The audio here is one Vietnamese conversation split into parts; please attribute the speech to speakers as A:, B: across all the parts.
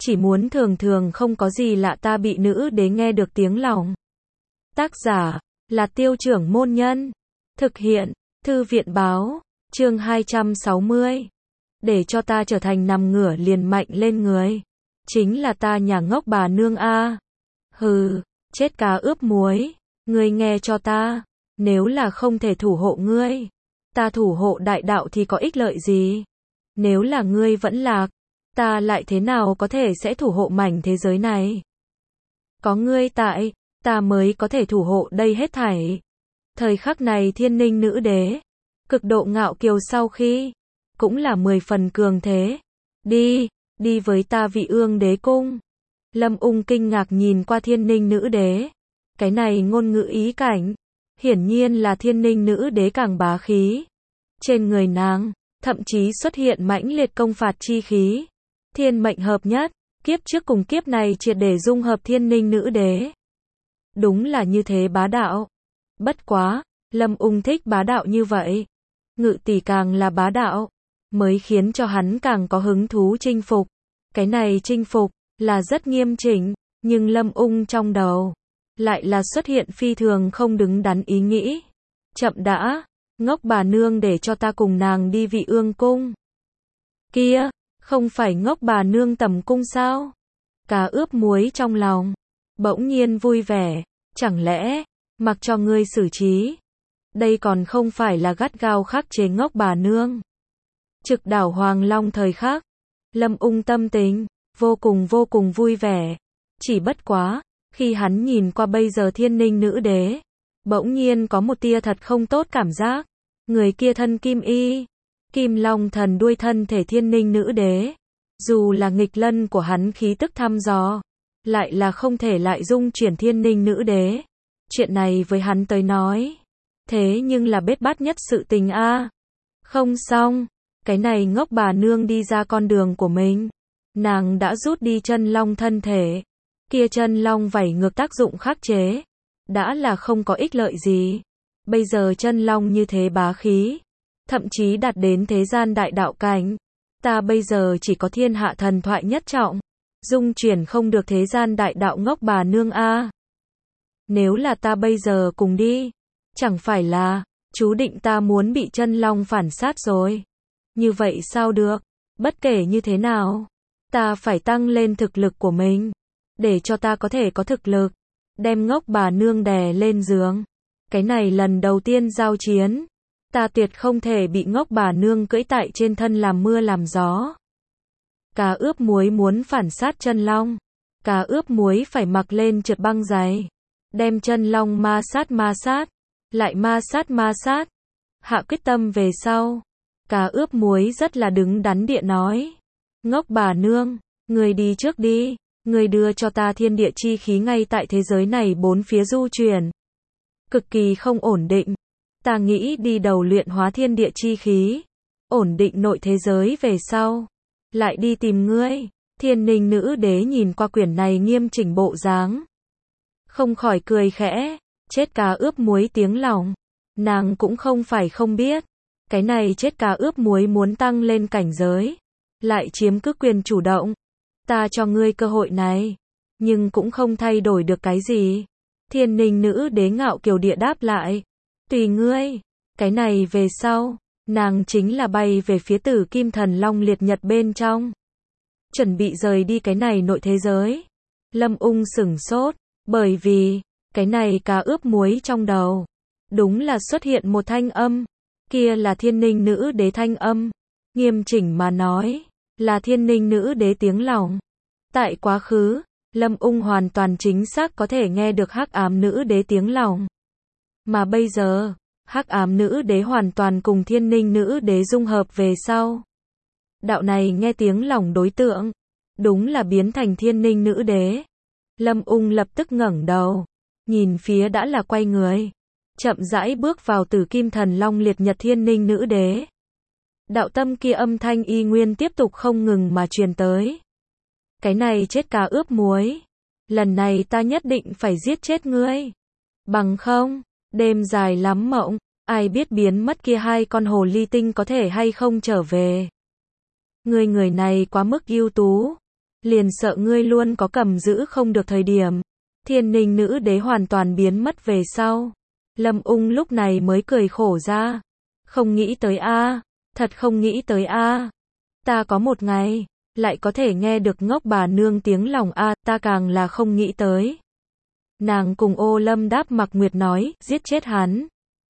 A: chỉ muốn thường thường không có gì lạ ta bị nữ đế nghe được tiếng lòng. Tác giả là Tiêu Trưởng Môn Nhân. Thực hiện Thư viện Báo. Chương 260. Để cho ta trở thành nằm ngửa liền mạnh lên người. Chính là ta nhà ngốc bà nương a. Hừ, chết cá ướp muối. Ngươi nghe cho ta. Nếu là không thể thủ hộ ngươi, ta thủ hộ đại đạo thì có ích lợi gì? Nếu là ngươi vẫn lạc, ta lại thế nào có thể sẽ thủ hộ mảnh thế giới này? Có ngươi tại, ta mới có thể thủ hộ đây hết thảy. Thời khắc này Thiên Ninh nữ đế, cực độ ngạo kiều sau khi, cũng là 10 phần cường thế. Đi với ta Vị Ương đế cung. Lâm Ung kinh ngạc nhìn qua Thiên Ninh nữ đế. Cái này ngôn ngữ ý cảnh, hiển nhiên là Thiên Ninh nữ đế càng bá khí. Trên người nàng, thậm chí xuất hiện mãnh liệt công phạt chi khí. Thiên mệnh hợp nhất, kiếp trước cùng kiếp này triệt để dung hợp Thiên Ninh nữ đế. Đúng là như thế bá đạo. Bất quá, Lâm Ung thích bá đạo như vậy. Ngự tỷ càng là bá đạo, mới khiến cho hắn càng có hứng thú chinh phục. Cái này chinh phục, là rất nghiêm chỉnh, nhưng Lâm Ung trong đầu, lại là xuất hiện phi thường không đứng đắn ý nghĩ. Chậm đã, ngốc bà nương để cho ta cùng nàng đi Vị Ương cung. Kia, không phải ngốc bà nương tầm cung sao? Cá ướp muối trong lòng, bỗng nhiên vui vẻ, chẳng lẽ, mặc cho ngươi xử trí. Đây còn không phải là gắt gao khắc chế ngốc bà nương. Trực đảo Hoàng Long thời khắc, Lâm Ung tâm tình, vô cùng vui vẻ. Chỉ bất quá, khi hắn nhìn qua bây giờ Thiên Ninh nữ đế, bỗng nhiên có một tia thật không tốt cảm giác. Người kia thân kim y, kim long thần đuôi thân thể Thiên Ninh nữ đế. Dù là nghịch lân của hắn khí tức thăm dò, lại là không thể lại dung chuyển Thiên Ninh nữ đế. Chuyện này với hắn tới nói, thế nhưng là bết bát nhất sự tình a. Không xong, cái này ngốc bà nương đi ra con đường của mình. Nàng đã rút đi chân long thân thể. Kia chân long vảy ngược tác dụng khắc chế, đã là không có ích lợi gì. Bây giờ chân long như thế bá khí, thậm chí đạt đến thế gian đại đạo cảnh. Ta bây giờ chỉ có thiên hạ thần thoại nhất trọng, dung chuyển không được thế gian đại đạo ngốc bà nương a. Nếu là ta bây giờ cùng đi, chẳng phải là chú định ta muốn bị chân long phản sát rồi. Như vậy sao được? Bất kể như thế nào, ta phải tăng lên thực lực của mình, để cho ta có thể có thực lực đem ngốc bà nương đè lên giường. Cái này lần đầu tiên giao chiến, ta tuyệt không thể bị ngốc bà nương cưỡi tại trên thân làm mưa làm gió. Cá ướp muối muốn phản sát chân long, cá ướp muối phải mặc lên trượt băng giày, đem chân long ma sát, lại ma sát. Hạ quyết tâm về sau, cá ướp muối rất là đứng đắn địa nói. Ngốc bà nương, người đi trước đi, người đưa cho ta thiên địa chi khí ngay tại thế giới này bốn phía du chuyển. Cực kỳ không ổn định. Ta nghĩ đi đầu luyện hóa thiên địa chi khí, ổn định nội thế giới về sau, lại đi tìm ngươi. Thiên Ninh nữ đế nhìn qua quyển này nghiêm chỉnh bộ dáng, không khỏi cười khẽ, chết cá ướp muối tiếng lòng. Nàng cũng không phải không biết, cái này chết cá ướp muối muốn tăng lên cảnh giới, lại chiếm cứ quyền chủ động. Ta cho ngươi cơ hội này, nhưng cũng không thay đổi được cái gì. Thiên Ninh nữ đế ngạo kiều địa đáp lại, tùy ngươi. Cái này về sau, nàng chính là bay về phía Tử Kim Thần Long liệt nhật bên trong, chuẩn bị rời đi cái này nội thế giới. Lâm Ung sửng sốt, bởi vì cái này cá ướp muối trong đầu, đúng là xuất hiện một thanh âm, kia là Thiên Ninh nữ đế thanh âm. Nghiêm chỉnh mà nói, là Thiên Ninh nữ đế tiếng lòng. Tại quá khứ, Lâm Ung hoàn toàn chính xác có thể nghe được hắc ám nữ đế tiếng lòng. Mà bây giờ, hắc ám nữ đế hoàn toàn cùng Thiên Ninh nữ đế dung hợp về sau. Đạo này nghe tiếng lòng đối tượng, đúng là biến thành Thiên Ninh nữ đế. Lâm Ung lập tức ngẩng đầu, nhìn phía đã là quay người, chậm rãi bước vào Tử Kim Thần Long liệt nhật Thiên Ninh nữ đế. Đạo tâm kia âm thanh y nguyên tiếp tục không ngừng mà truyền tới. Cái này chết cá ướp muối, lần này ta nhất định phải giết chết ngươi. Bằng không, đêm dài lắm mộng, ai biết biến mất kia hai con hồ ly tinh có thể hay không trở về. Người này quá mức ưu tú, liền sợ ngươi luôn có cầm giữ không được thời điểm. Thiên ninh nữ đế hoàn toàn biến mất về sau. Lâm Ung lúc này mới cười khổ ra. Không nghĩ tới a, thật không nghĩ tới a. Ta có một ngày, lại có thể nghe được ngốc bà nương tiếng lòng a, ta càng là không nghĩ tới. Nàng cùng Ô Lâm Đáp Mặc Nguyệt nói, giết chết hắn.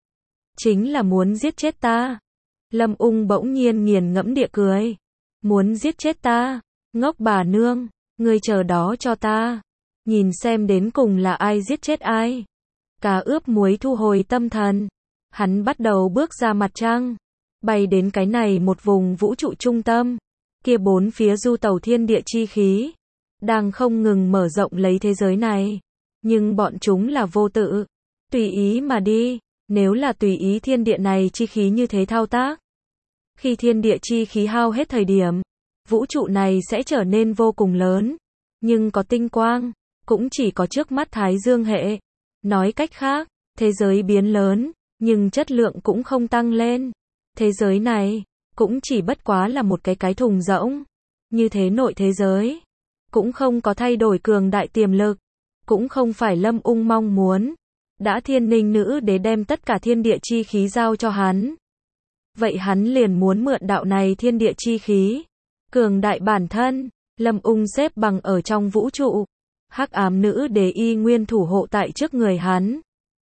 A: Chính là muốn giết chết ta. Lâm Ung bỗng nhiên nghiền ngẫm địa cười. Muốn giết chết ta, ngốc bà nương, ngươi chờ đó cho ta. Nhìn xem đến cùng là ai giết chết ai. Cá ướp muối thu hồi tâm thần. Hắn bắt đầu bước ra mặt trăng. Bay đến cái này một vùng vũ trụ trung tâm. Kia bốn phía du tàu thiên địa chi khí. Đang không ngừng mở rộng lấy thế giới này. Nhưng bọn chúng là vô tự. Tùy ý mà đi. Nếu là tùy ý thiên địa này chi khí như thế thao tác. Khi thiên địa chi khí hao hết thời điểm. Vũ trụ này sẽ trở nên vô cùng lớn. Nhưng có tinh quang. Cũng chỉ có trước mắt Thái Dương hệ. Nói cách khác, thế giới biến lớn. Nhưng chất lượng cũng không tăng lên. Thế giới này, cũng chỉ bất quá là một cái thùng rỗng. Như thế nội thế giới, cũng không có thay đổi cường đại tiềm lực. Cũng không phải Lâm Ung mong muốn. Đã thiên ninh nữ đế đem tất cả thiên địa chi khí giao cho hắn. Vậy hắn liền muốn mượn đạo này thiên địa chi khí. Cường đại bản thân, Lâm Ung xếp bằng ở trong vũ trụ. Hắc ám nữ đế y nguyên thủ hộ tại trước người hắn.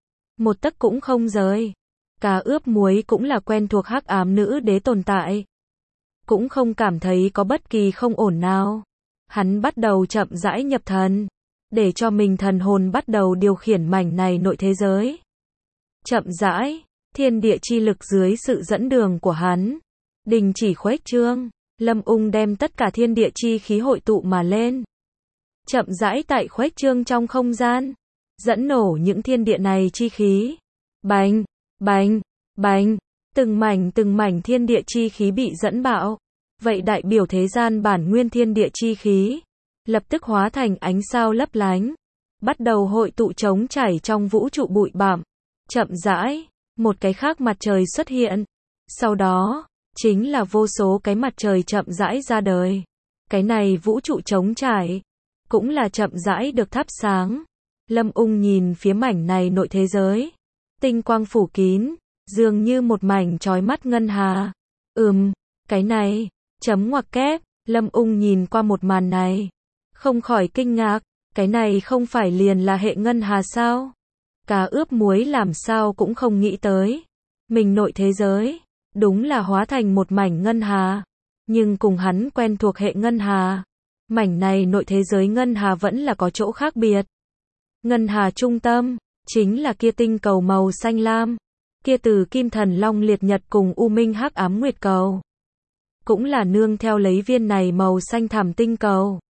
A: Một tấc cũng không rời. Cá ướp muối cũng là quen thuộc hắc ám nữ đế tồn tại. Cũng không cảm thấy có bất kỳ không ổn nào. Hắn bắt đầu chậm rãi nhập thần. Để cho mình thần hồn bắt đầu điều khiển mảnh này nội thế giới. Chậm rãi, thiên địa chi lực dưới sự dẫn đường của hắn. Đình chỉ khuếch trương. Lâm Ung đem tất cả thiên địa chi khí hội tụ mà lên. Chậm rãi tại khuếch trương trong không gian. Dẫn nổ những thiên địa này chi khí. Bành, bành, bành. Từng mảnh thiên địa chi khí bị dẫn bạo. Vậy đại biểu thế gian bản nguyên thiên địa chi khí. Lập tức hóa thành ánh sao lấp lánh. Bắt đầu hội tụ trống chảy trong vũ trụ bụi bặm. Chậm rãi, một cái khác mặt trời xuất hiện. Sau đó, chính là vô số cái mặt trời chậm rãi ra đời. Cái này vũ trụ trống trải, cũng là chậm rãi được thắp sáng. Lâm Ung nhìn phía mảnh này nội thế giới. Tinh quang phủ kín, dường như một mảnh chói mắt ngân hà. Cái này, chấm ngoặc kép, Lâm Ung nhìn qua một màn này. Không khỏi kinh ngạc, cái này không phải liền là hệ ngân hà sao? Cá ướp muối làm sao cũng không nghĩ tới. Mình nội thế giới, đúng là hóa thành một mảnh ngân hà. Nhưng cùng hắn quen thuộc hệ ngân hà. Mảnh này nội thế giới ngân hà vẫn là có chỗ khác biệt. Ngân hà trung tâm, chính là kia tinh cầu màu xanh lam. Kia từ Kim Thần Long Liệt Nhật cùng U Minh Hắc Ám Nguyệt cầu. Cũng là nương theo lấy viên này màu xanh thẳm tinh cầu.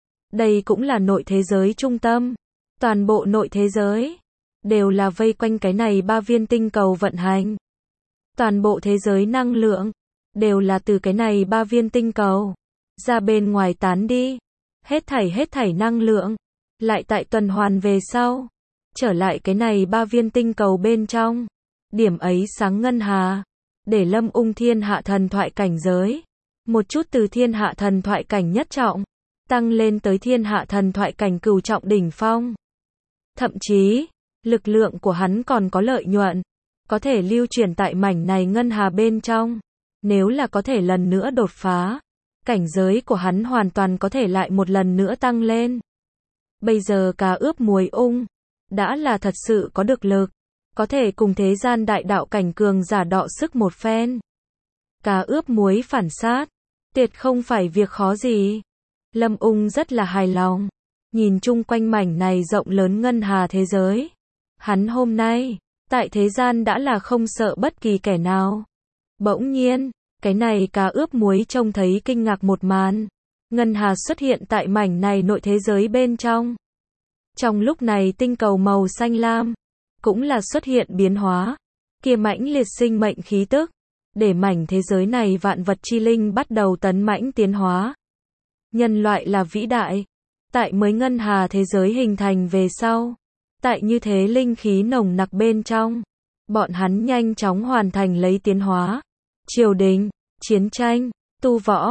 A: Đây cũng là nội thế giới trung tâm. Toàn bộ nội thế giới đều là vây quanh cái này ba viên tinh cầu vận hành. Toàn bộ thế giới năng lượng đều là từ cái này ba viên tinh cầu ra bên ngoài tán đi. Hết thảy năng lượng lại tại tuần hoàn về sau trở lại cái này ba viên tinh cầu bên trong. Điểm ấy sáng ngân hà để Lâm Ung thiên hạ thần thoại cảnh giới một chút từ thiên hạ thần thoại cảnh nhất trọng tăng lên tới thiên hạ thần thoại cảnh cửu trọng đỉnh phong. Thậm chí, lực lượng của hắn còn có lợi nhuận, có thể lưu chuyển tại mảnh này ngân hà bên trong. Nếu là có thể lần nữa đột phá, cảnh giới của hắn hoàn toàn có thể lại một lần nữa tăng lên. Bây giờ cá ướp muối ung, đã là thật sự có được lực, có thể cùng thế gian đại đạo cảnh cường giả đọ sức một phen. Cá ướp muối phản sát, tuyệt không phải việc khó gì. Lâm Ung rất là hài lòng, nhìn chung quanh mảnh này rộng lớn ngân hà thế giới. Hắn hôm nay, tại thế gian đã là không sợ bất kỳ kẻ nào. Bỗng nhiên, cái này cá ướp muối trông thấy kinh ngạc một màn. Ngân hà xuất hiện tại mảnh này nội thế giới bên trong. Trong lúc này tinh cầu màu xanh lam, cũng là xuất hiện biến hóa. Kia mãnh liệt sinh mệnh khí tức, để mảnh thế giới này vạn vật chi linh bắt đầu tấn mãnh tiến hóa. Nhân loại là vĩ đại. Tại mới ngân hà thế giới hình thành về sau. Tại như thế linh khí nồng nặc bên trong. Bọn hắn nhanh chóng hoàn thành lấy tiến hóa. Triều đình, chiến tranh, tu võ,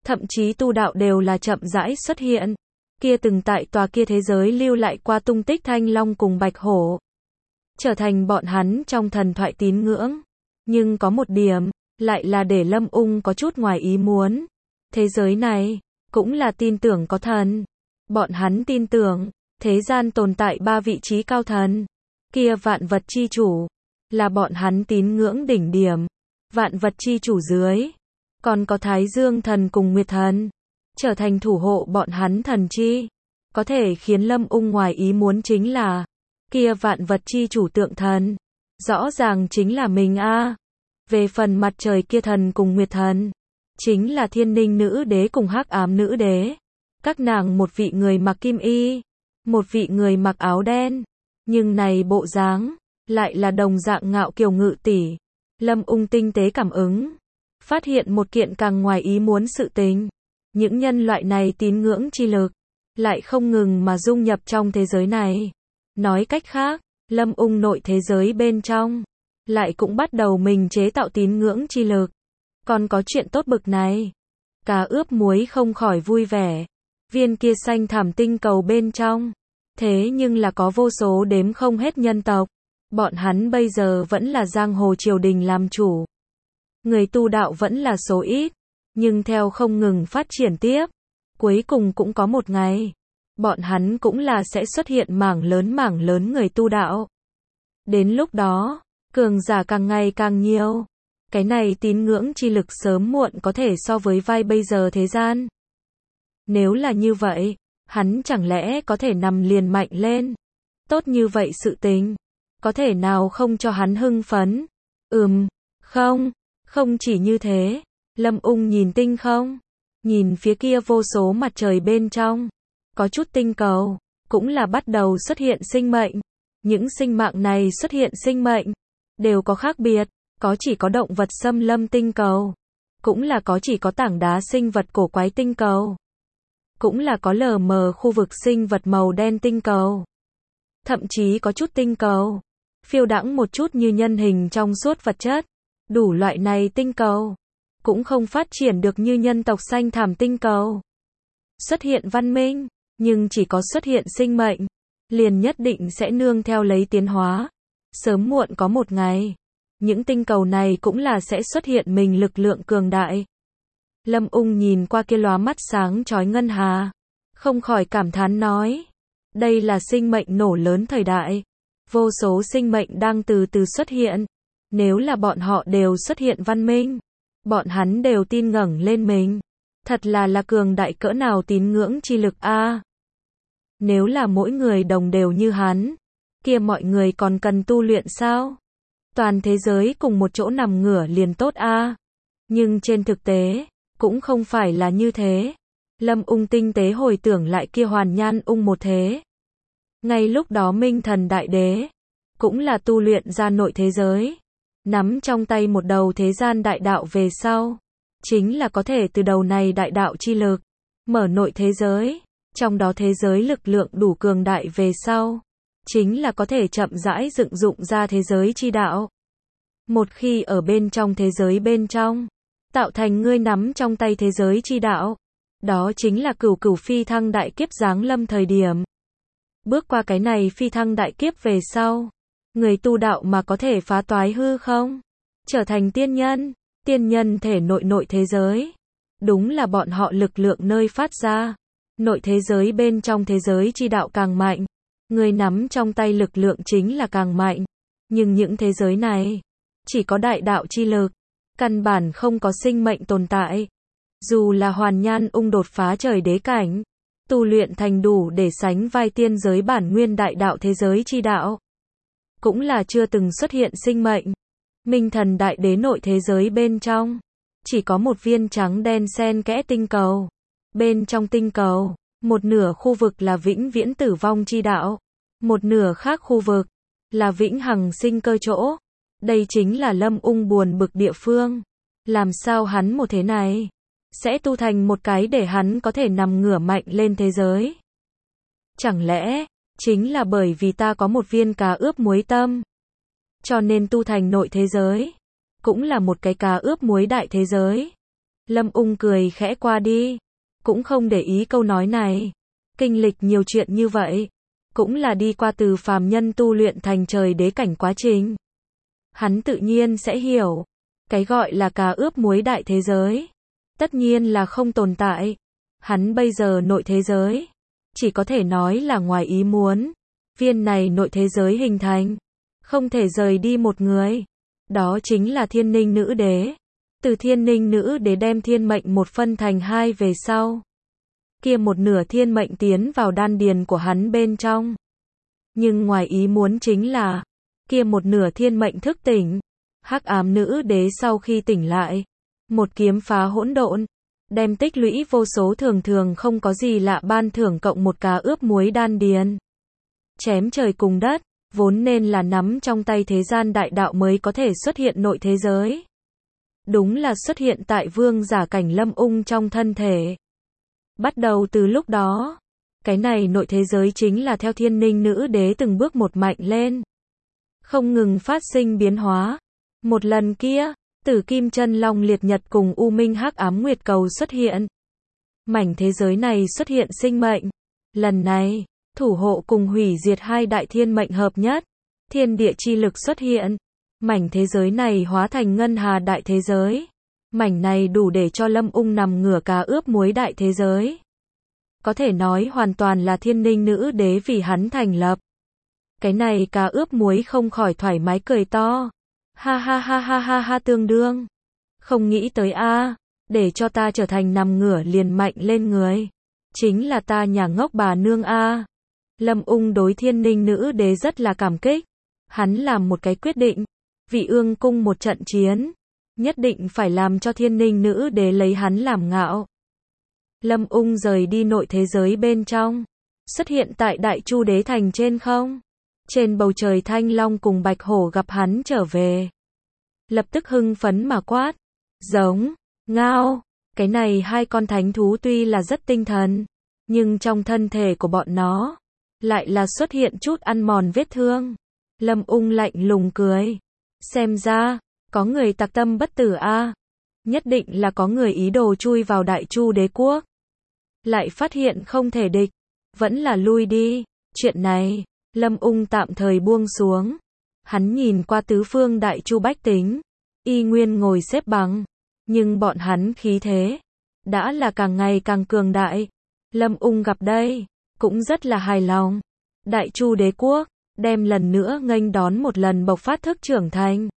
A: thậm chí tu đạo đều là chậm rãi xuất hiện. Kia từng tại tòa kia thế giới lưu lại qua tung tích Thanh Long cùng Bạch Hổ, trở thành bọn hắn trong thần thoại tín ngưỡng. Nhưng có một điểm, lại là để Lâm Ung có chút ngoài ý muốn. Thế giới này, cũng là tin tưởng có thần. Bọn hắn tin tưởng, thế gian tồn tại 3 vị trí cao thần. Kia vạn vật chi chủ, là bọn hắn tín ngưỡng đỉnh điểm. Vạn vật chi chủ dưới, còn có Thái Dương thần cùng Nguyệt thần, trở thành thủ hộ bọn hắn thần chi. Có thể khiến Lâm Ung ngoài ý muốn chính là, kia vạn vật chi chủ tượng thần, rõ ràng chính là mình a. Về phần mặt trời kia thần cùng Nguyệt thần, chính là Thiên Ninh nữ đế cùng Hắc Ám nữ đế. Các nàng một vị người mặc kim y, một vị người mặc áo đen, nhưng này bộ dáng lại là đồng dạng ngạo kiều ngự tỷ. Lâm Ung tinh tế cảm ứng, phát hiện một kiện càng ngoài ý muốn sự tình. Những nhân loại này tín ngưỡng chi lực, lại không ngừng mà dung nhập trong thế giới này. Nói cách khác, Lâm Ung nội thế giới bên trong, lại cũng bắt đầu mình chế tạo tín ngưỡng chi lực. Còn có chuyện tốt bực này. Cá ướp muối không khỏi vui vẻ. Viên kia xanh thảm tinh cầu bên trong, thế nhưng là có vô số đếm không hết nhân tộc. Bọn hắn bây giờ vẫn là giang hồ triều đình làm chủ. Người tu đạo vẫn là số ít, nhưng theo không ngừng phát triển tiếp, cuối cùng cũng có một ngày, bọn hắn cũng là sẽ xuất hiện mảng lớn người tu đạo. Đến lúc đó, cường giả càng ngày càng nhiều. Cái này tín ngưỡng chi lực sớm muộn có thể so với vai bây giờ thế gian. Nếu là như vậy, hắn chẳng lẽ có thể nằm liền mạnh lên. Tốt như vậy sự tình, có thể nào không cho hắn hưng phấn? Không chỉ như thế. Lâm Ung nhìn tinh không, nhìn phía kia vô số mặt trời bên trong, có chút tinh cầu, cũng là bắt đầu xuất hiện sinh mệnh. Những sinh mạng này xuất hiện sinh mệnh, đều có khác biệt, có chỉ có động vật xâm lâm tinh cầu, cũng là có chỉ có tảng đá sinh vật cổ quái tinh cầu, cũng là có lờ mờ khu vực sinh vật màu đen tinh cầu. Thậm chí có chút tinh cầu, phiêu đãng một chút như nhân hình trong suốt vật chất. Đủ loại này tinh cầu, cũng không phát triển được như nhân tộc xanh thảm tinh cầu. Xuất hiện văn minh, nhưng chỉ có xuất hiện sinh mệnh, liền nhất định sẽ nương theo lấy tiến hóa. Sớm muộn có một ngày, những tinh cầu này cũng là sẽ xuất hiện mình lực lượng cường đại. Lâm Ung nhìn qua kia lóa mắt sáng chói ngân hà, không khỏi cảm thán nói, đây là sinh mệnh nổ lớn thời đại. Vô số sinh mệnh đang từ từ xuất hiện. Nếu là bọn họ đều xuất hiện văn minh, bọn hắn đều tin ngẩng lên mình. Thật là cường đại cỡ nào tín ngưỡng chi lực a. Nếu là mỗi người đồng đều như hắn, kia mọi người còn cần tu luyện sao? Toàn thế giới cùng một chỗ nằm ngửa liền tốt a. Nhưng trên thực tế, cũng không phải là như thế. Lâm Ung tinh tế hồi tưởng lại kia Hoàn Nhan Ung một thế. Ngay lúc đó Minh Thần Đại Đế, cũng là tu luyện ra nội thế giới. Nắm trong tay một đầu thế gian đại đạo về sau, chính là có thể từ đầu này đại đạo chi lực, mở nội thế giới, trong đó thế giới lực lượng đủ cường đại về sau, chính là có thể chậm rãi dựng dụng ra thế giới chi đạo. Một khi ở bên trong thế giới bên trong, tạo thành ngươi nắm trong tay thế giới chi đạo, đó chính là cửu cửu phi thăng đại kiếp giáng lâm thời điểm. Bước qua cái này phi thăng đại kiếp về sau, người tu đạo mà có thể phá toái hư không? Trở thành tiên nhân thể nội thế giới. Đúng là bọn họ lực lượng nơi phát ra. Nội thế giới bên trong thế giới chi đạo càng mạnh. Người nắm trong tay lực lượng chính là càng mạnh. Nhưng những thế giới này, chỉ có đại đạo chi lực. Căn bản không có sinh mệnh tồn tại. Dù là Hoàn Nhan Ung đột phá trời đế cảnh, tu luyện thành đủ để sánh vai tiên giới bản nguyên đại đạo thế giới chi đạo, cũng là chưa từng xuất hiện sinh mệnh. Minh Thần Đại Đế nội thế giới bên trong, chỉ có một viên trắng đen xen kẽ tinh cầu. Bên trong tinh cầu, một nửa khu vực là vĩnh viễn tử vong chi đạo, một nửa khác khu vực là vĩnh hằng sinh cơ chỗ. Đây chính là Lâm Ung buồn bực địa phương. Làm sao hắn một thế này sẽ tu thành một cái để hắn có thể nằm ngửa mạnh lên thế giới? Chẳng lẽ chính là bởi vì ta có một viên cá ướp muối tâm, cho nên tu thành nội thế giới, cũng là một cái cá ướp muối đại thế giới. Lâm Ung cười khẽ qua đi, cũng không để ý câu nói này. Kinh lịch nhiều chuyện như vậy, cũng là đi qua từ phàm nhân tu luyện thành trời đế cảnh quá trình. Hắn tự nhiên sẽ hiểu, cái gọi là cá ướp muối đại thế giới, tất nhiên là không tồn tại. Hắn bây giờ nội thế giới, chỉ có thể nói là ngoài ý muốn. Viên này nội thế giới hình thành, không thể rời đi một người. Đó chính là Thiên Ninh Nữ Đế. Từ Thiên Ninh Nữ Đế đem thiên mệnh một phân thành hai về sau, kia một nửa thiên mệnh tiến vào đan điền của hắn bên trong. Nhưng ngoài ý muốn chính là, kia một nửa thiên mệnh thức tỉnh. Hắc ám nữ đế sau khi tỉnh lại, một kiếm phá hỗn độn, đem tích lũy vô số thường thường không có gì lạ ban thưởng cộng một cá ướp muối đan điền. Chém trời cùng đất, vốn nên là nắm trong tay thế gian đại đạo mới có thể xuất hiện nội thế giới. Đúng là xuất hiện tại vương giả cảnh Lâm Ung trong thân thể. Bắt đầu từ lúc đó, cái này nội thế giới chính là theo Thiên Ninh Nữ Đế từng bước một mạnh lên, không ngừng phát sinh biến hóa. Một lần kia, Tử Kim Chân Long Liệt Nhật cùng U Minh Hắc Ám Nguyệt Cầu xuất hiện. Mảnh thế giới này xuất hiện sinh mệnh. Lần này, thủ hộ cùng hủy diệt hai đại thiên mệnh hợp nhất. Thiên địa chi lực xuất hiện. Mảnh thế giới này hóa thành ngân hà đại thế giới. Mảnh này đủ để cho Lâm Ung nằm ngửa cá ướp muối đại thế giới. Có thể nói hoàn toàn là Thiên Ninh Nữ Đế vì hắn thành lập. Cái này cá ướp muối không khỏi thoải mái cười to. Ha ha ha ha ha ha, tương đương. Không nghĩ tới a, để cho ta trở thành nằm ngửa liền mạnh lên người. Chính là ta nhà ngốc bà nương a. Lâm Ung đối Thiên Ninh Nữ Đế rất là cảm kích. Hắn làm một cái quyết định. Vị Ương cung một trận chiến, nhất định phải làm cho Thiên Ninh Nữ Đế lấy hắn làm ngạo. Lâm Ung rời đi nội thế giới bên trong, xuất hiện tại Đại Chu Đế thành trên không. Trên bầu trời Thanh Long cùng Bạch Hổ gặp hắn trở về, lập tức hưng phấn mà quát, giống, ngao. Cái này hai con thánh thú tuy là rất tinh thần, nhưng trong thân thể của bọn nó lại là xuất hiện chút ăn mòn vết thương. Lâm Ung lạnh lùng cười, xem ra có người tặc tâm bất tử a, nhất định là có người ý đồ chui vào Đại Chu Đế quốc, lại phát hiện không thể địch, vẫn là lui đi. Chuyện này, Lâm Ung tạm thời buông xuống. Hắn nhìn qua tứ phương Đại Chu bách tính, y nguyên ngồi xếp bằng, nhưng bọn hắn khí thế đã là càng ngày càng cường đại. Lâm Ung gặp đây, cũng rất là hài lòng. Đại Chu Đế quốc đem lần nữa nghênh đón một lần bộc phát thức trưởng thành.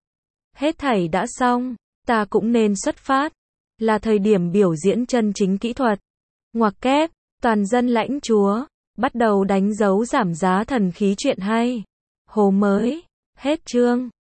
A: Hết thảy đã xong, ta cũng nên xuất phát. Là thời điểm biểu diễn chân chính kỹ thuật. Ngoặc kép, toàn dân lãnh chúa, bắt đầu đánh dấu giảm giá thần khí chuyện hay. Hồ mới, hết chương.